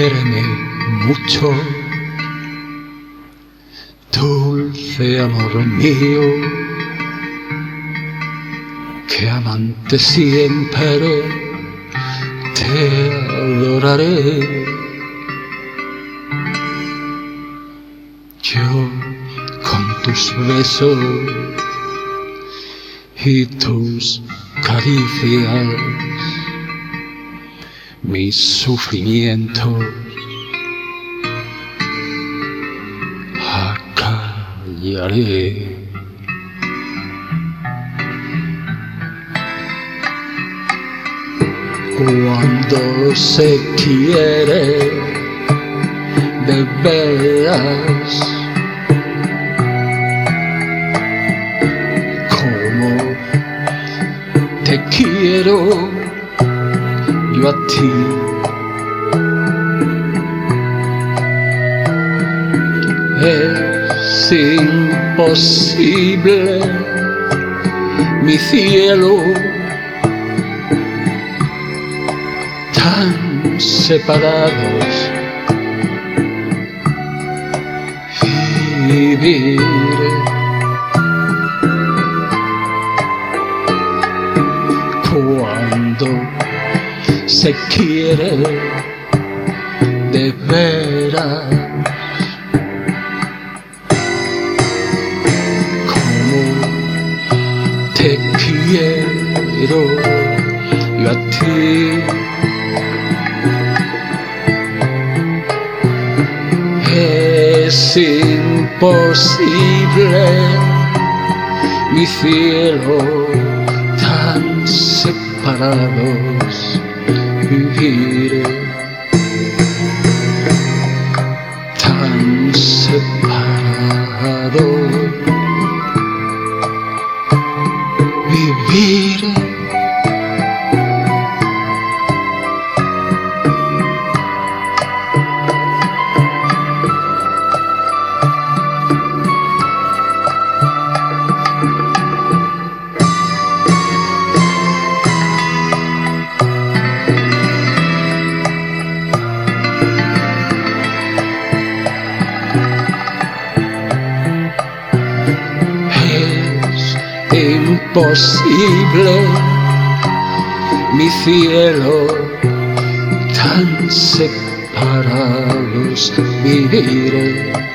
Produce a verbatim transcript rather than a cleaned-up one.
quiéreme mucho, dulce amor mío, que amante siempre te adoraré. Yo con tus besos y tus caricias mis sufrimientos acallaré. Cuando se quiere de veras, como te quiero yo a ti, es imposible, mi cielo, tan separados vivir. Cuando se quiere de veras, como te quiero yo a ti, es imposible, mi cielo, tan separados vivir, tan separados vivir. Imposible, mi cielo, tan separados vivir.